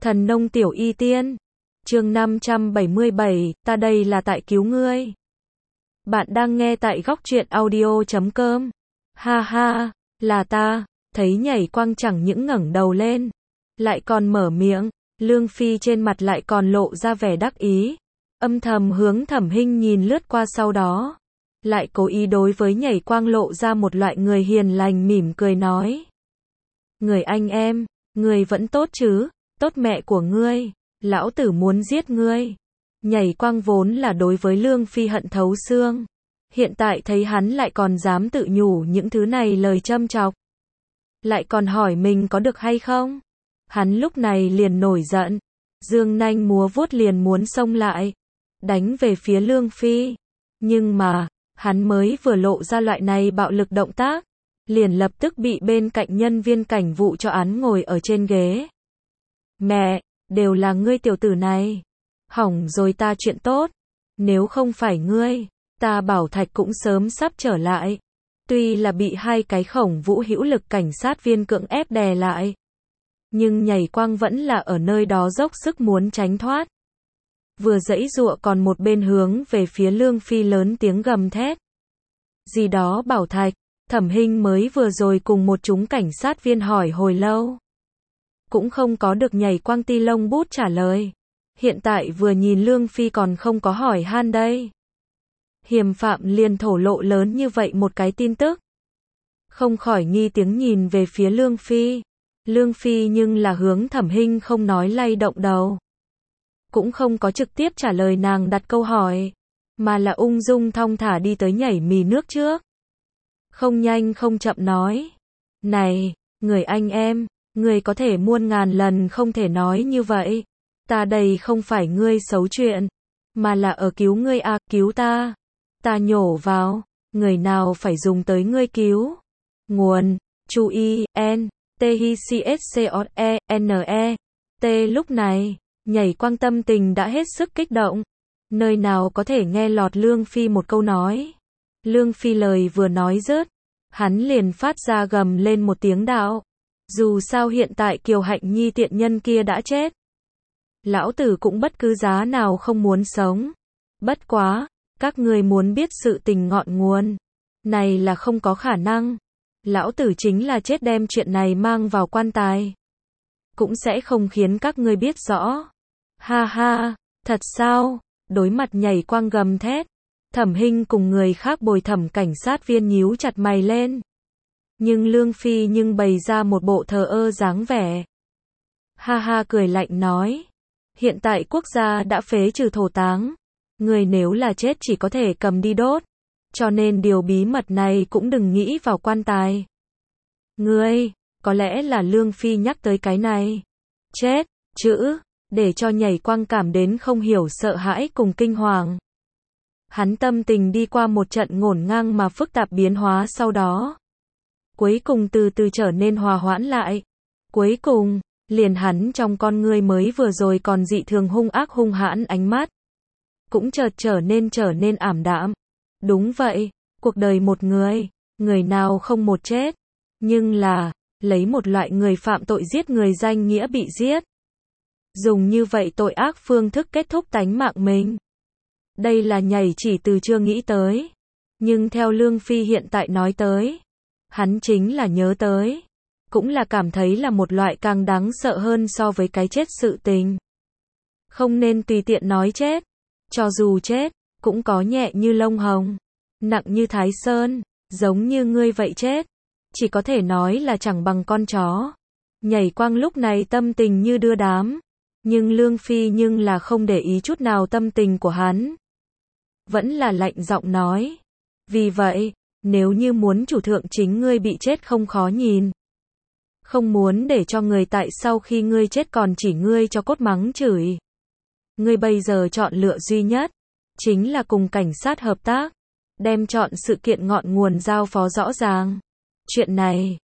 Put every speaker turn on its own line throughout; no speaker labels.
Thần nông tiểu y tiên. Chương 577, ta đây là tại cứu ngươi. Bạn đang nghe tại góc truyện audio.com. Ha ha, là ta. Thấy Nhảy Quang chẳng những ngẩng đầu lên, lại còn mở miệng, Lương Phi trên mặt lại còn lộ ra vẻ đắc ý. Âm thầm hướng Thẩm Hinh nhìn lướt qua, sau đó lại cố ý đối với Nhảy Quang lộ ra một loại người hiền lành mỉm cười nói: Người anh em, người vẫn tốt chứ? Tốt mẹ của ngươi, lão tử muốn giết ngươi. Nhảy Quang vốn là đối với Lương Phi hận thấu xương, hiện tại thấy hắn lại còn dám tự nhủ những thứ này lời châm chọc, lại còn hỏi mình có được hay không. Hắn lúc này liền nổi giận, dương nanh múa vuốt liền muốn xông lại, đánh về phía Lương Phi. Nhưng mà, hắn mới vừa lộ ra loại này bạo lực động tác, liền lập tức bị bên cạnh nhân viên cảnh vụ cho án ngồi ở trên ghế. Mẹ, đều là ngươi tiểu tử này. Hỏng rồi ta chuyện tốt. Nếu không phải ngươi, ta Bảo Thạch cũng sớm sắp trở lại. Tuy là bị hai cái Khổng Vũ hữu lực cảnh sát viên cưỡng ép đè lại, nhưng Nhảy Quang vẫn là ở nơi đó dốc sức muốn tránh thoát. Vừa giãy giụa còn một bên hướng về phía Lương Phi lớn tiếng gầm thét. Gì đó Bảo Thạch, Thẩm Hinh mới vừa rồi cùng một chúng cảnh sát viên hỏi hồi lâu, cũng không có được Nhảy Quang ti lông bút trả lời. Hiện tại vừa nhìn Lương Phi còn không có hỏi han đây. Hiềm phạm liền thổ lộ lớn như vậy một cái tin tức, không khỏi nghi tiếng nhìn về phía Lương Phi. Lương Phi nhưng là hướng Thẩm Hinh không nói lay động đầu, cũng không có trực tiếp trả lời nàng đặt câu hỏi, mà là ung dung thong thả đi tới nhảy mì nước trước. Không nhanh không chậm nói: Này, người anh em, ngươi có thể muôn ngàn lần không thể nói như vậy. Ta đây không phải ngươi xấu chuyện, mà là ở cứu ngươi à, cứu ta. Ta nhổ vào, người nào phải dùng tới ngươi cứu. Nguồn, chú ý, N, T H C S C O E, N E, T. Lúc này, Nhảy Quang tâm tình đã hết sức kích động, nơi nào có thể nghe lọt Lương Phi một câu nói. Lương Phi lời vừa nói dứt, hắn liền phát ra gầm lên một tiếng đạo: Dù sao hiện tại Kiều Hạnh Nhi tiện nhân kia đã chết, lão tử cũng bất cứ giá nào không muốn sống. Bất quá, các ngươi muốn biết sự tình ngọn nguồn này là không có khả năng. Lão tử chính là chết đem chuyện này mang vào quan tài, cũng sẽ không khiến các ngươi biết rõ. Ha ha, thật sao? Đối mặt Nhảy Quang gầm thét, Thẩm Hinh cùng người khác bồi thẩm cảnh sát viên nhíu chặt mày lên. Nhưng Lương Phi nhưng bày ra một bộ thờ ơ dáng vẻ. Ha ha cười lạnh nói: Hiện tại quốc gia đã phế trừ thổ táng, người nếu là chết chỉ có thể cầm đi đốt, cho nên điều bí mật này cũng đừng nghĩ vào quan tài. Ngươi, có lẽ là Lương Phi nhắc tới cái này chết chữ, để cho Nhảy Quang cảm đến không hiểu sợ hãi cùng kinh hoàng. Hắn tâm tình đi qua một trận ngổn ngang mà phức tạp biến hóa, sau đó cuối cùng từ từ trở nên hòa hoãn lại. Cuối cùng, liền hắn trong con ngươi mới vừa rồi còn dị thường hung ác hung hãn ánh mắt, cũng chợt trở nên ảm đạm. Đúng vậy, cuộc đời một người, người nào không một chết, nhưng là, lấy một loại người phạm tội giết người danh nghĩa bị giết. Dùng như vậy tội ác phương thức kết thúc tánh mạng mình. Đây là Nhảy chỉ từ chưa nghĩ tới. Nhưng theo Lương Phi hiện tại nói tới, hắn chính là nhớ tới, cũng là cảm thấy là một loại càng đáng sợ hơn so với cái chết sự tình. Không nên tùy tiện nói chết. Cho dù chết, cũng có nhẹ như lông hồng, nặng như Thái Sơn, giống như ngươi vậy chết, chỉ có thể nói là chẳng bằng con chó. Nhảy Quang lúc này tâm tình như đưa đám, nhưng Lương Phi nhưng là không để ý chút nào tâm tình của hắn, vẫn là lạnh giọng nói: Vì vậy, nếu như muốn chủ thượng chính ngươi bị chết không khó nhìn, không muốn để cho người tại sau khi ngươi chết còn chỉ ngươi cho cốt mắng chửi, ngươi bây giờ chọn lựa duy nhất chính là cùng cảnh sát hợp tác, đem chọn sự kiện ngọn nguồn giao phó rõ ràng. Chuyện này,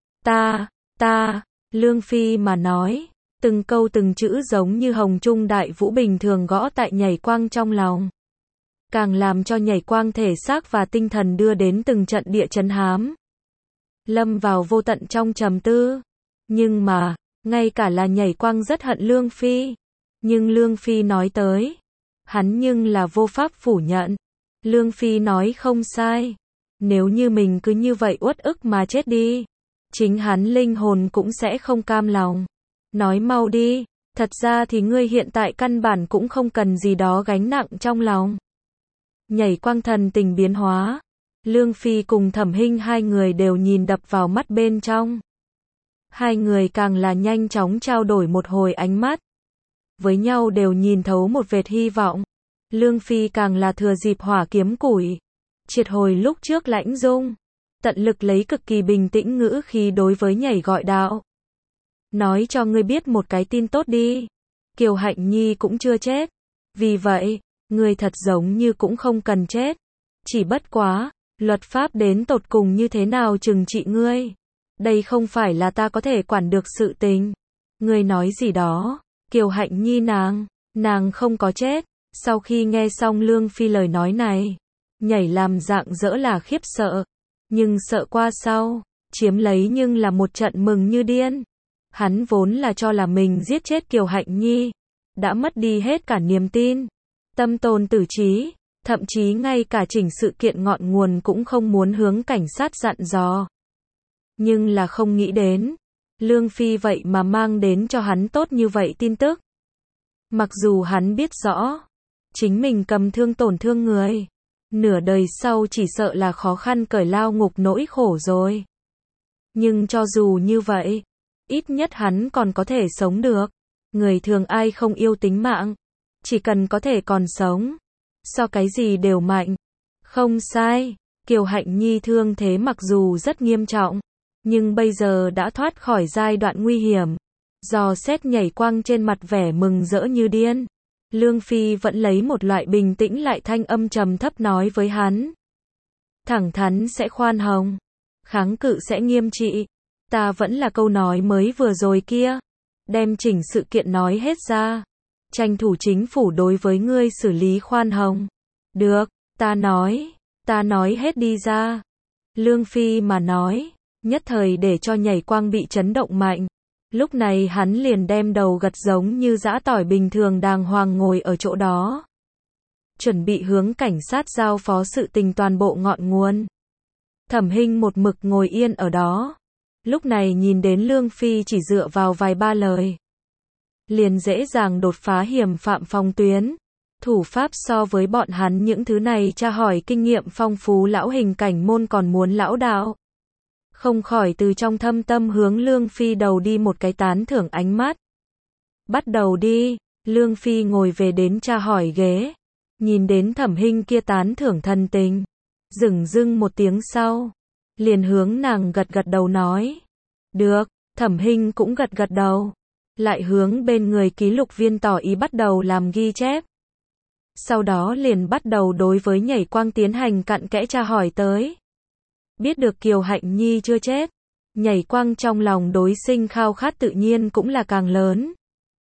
ta, Lương Phi mà nói, từng câu từng chữ giống như hồng trung đại vũ bình thường gõ tại Nhảy Quang trong lòng, càng làm cho Nhảy Quang thể xác và tinh thần đưa đến từng trận địa chấn hám, lâm vào vô tận trong trầm tư. Nhưng mà, Ngay cả là Nhảy Quang rất hận Lương Phi. Nhưng Lương Phi nói tới, hắn nhưng là vô pháp phủ nhận. Lương Phi nói không sai. Nếu như mình cứ như vậy uất ức mà chết đi, chính hắn linh hồn cũng sẽ không cam lòng. Nói mau đi, thật ra thì ngươi hiện tại căn bản cũng không cần gì đó gánh nặng trong lòng. Nhảy Quang thần tình biến hóa. Lương Phi cùng Thẩm Hinh hai người đều nhìn đập vào mắt bên trong. Hai người càng là nhanh chóng trao đổi một hồi ánh mắt. Với nhau đều nhìn thấu một vệt hy vọng. Lương Phi càng là thừa dịp hỏa kiếm củi. Triệt hồi lúc trước lãnh dung. Tận lực lấy cực kỳ bình tĩnh ngữ khí đối với Nhảy gọi đạo. Nói cho ngươi biết một cái tin tốt đi. Kiều Hạnh Nhi cũng chưa chết. Vì vậy, ngươi thật giống như cũng không cần chết. Chỉ bất quá, luật pháp đến tột cùng như thế nào trừng trị ngươi. Đây không phải là ta có thể quản được sự tình. Ngươi nói gì đó, Kiều Hạnh Nhi nàng không có chết. Sau khi nghe xong Lương Phi lời nói này, Nhảy làm dạng dỡ là khiếp sợ. Nhưng sợ qua sau, chiếm lấy nhưng là một trận mừng như điên. Hắn vốn là cho là mình giết chết Kiều Hạnh Nhi, đã mất đi hết cả niềm tin, tâm tồn tử trí, thậm chí ngay cả chỉnh sự kiện ngọn nguồn cũng không muốn hướng cảnh sát dặn dò. Nhưng là không nghĩ đến, Lương Phi vậy mà mang đến cho hắn tốt như vậy tin tức. Mặc dù hắn biết rõ, chính mình cầm thương tổn thương người, nửa đời sau chỉ sợ là khó khăn cởi lao ngục nỗi khổ rồi. Nhưng cho dù như vậy, ít nhất hắn còn có thể sống được. Người thường ai không yêu tính mạng, chỉ cần có thể còn sống, so cái gì đều mạnh. Không sai, Kiều Hạnh Nhi thương thế mặc dù rất nghiêm trọng, nhưng bây giờ đã thoát khỏi giai đoạn nguy hiểm. Dò xét Nhảy Quang trên mặt vẻ mừng rỡ như điên. Lương Phi vẫn lấy một loại bình tĩnh lại thanh âm trầm thấp nói với hắn. Thẳng thắn sẽ khoan hồng, kháng cự sẽ nghiêm trị. Ta vẫn là câu nói mới vừa rồi kia. Đem chỉnh sự kiện nói hết ra. Tranh thủ chính phủ đối với ngươi xử lý khoan hồng. Được, ta nói hết đi ra. Lương Phi mà nói, nhất thời để cho Nhảy Quang bị chấn động mạnh. Lúc này hắn liền đem đầu gật giống như giã tỏi bình thường đàng hoàng ngồi ở chỗ đó. Chuẩn bị hướng cảnh sát giao phó sự tình toàn bộ ngọn nguồn. Thẩm Hinh một mực ngồi yên ở đó. Lúc này nhìn đến Lương Phi chỉ dựa vào vài ba lời, liền dễ dàng đột phá hiểm phạm phòng tuyến. Thủ pháp so với bọn hắn những thứ này tra hỏi kinh nghiệm phong phú lão hình cảnh môn còn muốn lão đạo. Không khỏi từ trong thâm tâm hướng Lương Phi đầu đi một cái tán thưởng ánh mắt. Bắt đầu đi, Lương Phi ngồi về đến tra hỏi ghế. Nhìn đến Thẩm Hinh kia tán thưởng thân tình. Dửng dưng một tiếng sau, liền hướng nàng gật gật đầu nói. Được, Thẩm Hinh cũng gật gật đầu. Lại hướng bên người ký lục viên tỏ ý bắt đầu làm ghi chép. Sau đó liền bắt đầu đối với Nhảy Quang tiến hành cặn kẽ tra hỏi tới. Biết được Kiều Hạnh Nhi chưa chết, Nhảy Quang trong lòng đối sinh khao khát tự nhiên cũng là càng lớn.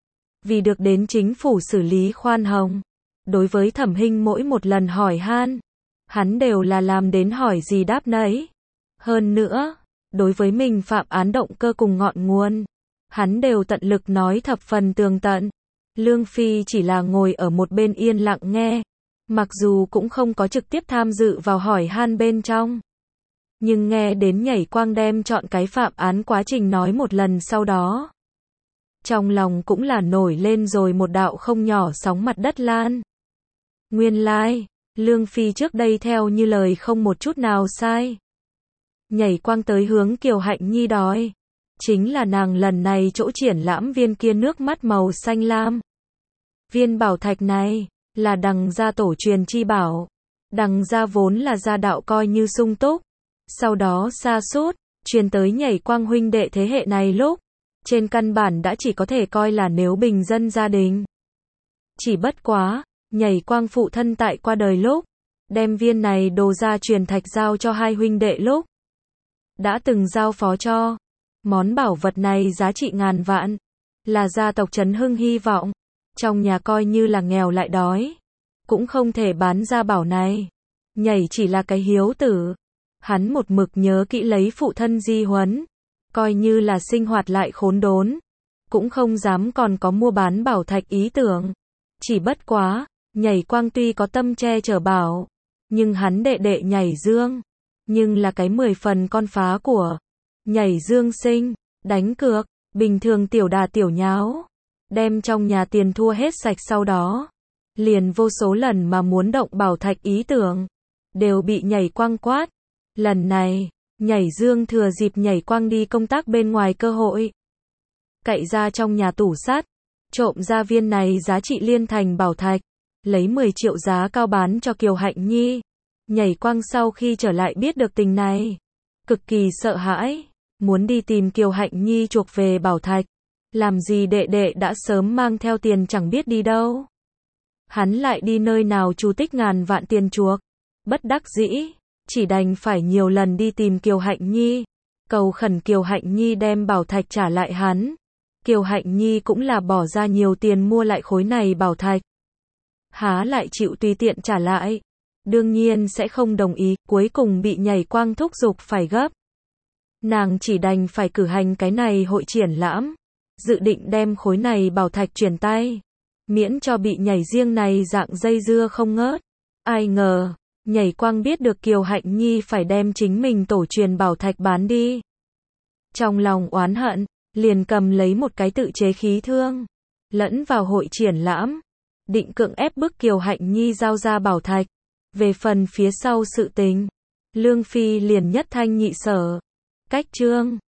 Vì được đến chính phủ xử lý khoan hồng, đối với Thẩm Hinh mỗi một lần hỏi han, hắn đều là làm đến hỏi gì đáp nấy. Hơn nữa, đối với mình phạm án động cơ cùng ngọn nguồn, hắn đều tận lực nói thập phần tường tận. Lương Phi chỉ là ngồi ở một bên yên lặng nghe, mặc dù cũng không có trực tiếp tham dự vào hỏi han bên trong. Nhưng nghe đến Nhảy Quang đem chọn cái phạm án quá trình nói một lần sau đó, trong lòng cũng là nổi lên rồi một đạo không nhỏ sóng mặt đất lan. Nguyên lai, Lương Phi trước đây theo như lời không một chút nào sai. Nhảy Quang tới hướng Kiều Hạnh Nhi đòi, chính là nàng lần này chỗ triển lãm viên kia nước mắt màu xanh lam. Viên bảo thạch này, là Đằng gia tổ truyền chi bảo. Đằng gia vốn là gia đạo coi như sung túc. Sau đó sa sút truyền tới Nhảy Quang huynh đệ thế hệ này lúc, trên căn bản đã chỉ có thể coi là nếu bình dân gia đình. Chỉ bất quá, Nhảy Quang phụ thân tại qua đời lúc, đem viên này đồ gia truyền thạch giao cho hai huynh đệ lúc, đã từng giao phó cho. Món bảo vật này giá trị ngàn vạn, là gia tộc Trấn Hưng hy vọng, trong nhà coi như là nghèo lại đói, cũng không thể bán ra bảo này. Nhảy chỉ là cái hiếu tử, hắn một mực nhớ kỹ lấy phụ thân di huấn, coi như là sinh hoạt lại khốn đốn, cũng không dám còn có mua bán bảo thạch ý tưởng. Chỉ bất quá, Nhảy Quang tuy có tâm che chở bảo, nhưng hắn đệ đệ Nhảy Dương, nhưng là cái 10 phần con phá của Nhảy Dương Sinh, đánh cược, bình thường tiểu đà tiểu nháo, đem trong nhà tiền thua hết sạch sau đó, liền vô số lần mà muốn động bảo thạch ý tưởng, đều bị Nhảy Quang quát. Lần này, Nhảy Dương thừa dịp Nhảy Quang đi công tác bên ngoài cơ hội, cậy ra trong nhà tủ sắt, trộm ra viên này giá trị liên thành bảo thạch, lấy 10 triệu giá cao bán cho Kiều Hạnh Nhi. Nhảy Quang sau khi trở lại biết được tình này, cực kỳ sợ hãi, muốn đi tìm Kiều Hạnh Nhi chuộc về bảo thạch, làm gì đệ đệ đã sớm mang theo tiền chẳng biết đi đâu. Hắn lại đi nơi nào chu tích ngàn vạn tiền chuộc, bất đắc dĩ, chỉ đành phải nhiều lần đi tìm Kiều Hạnh Nhi, cầu khẩn Kiều Hạnh Nhi đem bảo thạch trả lại hắn. Kiều Hạnh Nhi cũng là bỏ ra nhiều tiền mua lại khối này bảo thạch, há lại chịu tùy tiện trả lại, đương nhiên sẽ không đồng ý, cuối cùng bị Nhảy Quang thúc giục phải gấp. Nàng chỉ đành phải cử hành cái này hội triển lãm, dự định đem khối này bảo thạch chuyển tay, miễn cho bị Nhảy riêng này dạng dây dưa không ngớt. Ai ngờ, Nhảy Quang biết được Kiều Hạnh Nhi phải đem chính mình tổ truyền bảo thạch bán đi. Trong lòng oán hận, liền cầm lấy một cái tự chế khí thương, lẫn vào hội triển lãm, định cưỡng ép bức Kiều Hạnh Nhi giao ra bảo thạch. Về phần phía sau sự tình, Lương Phi liền nhất thanh nhị sở. Cách chương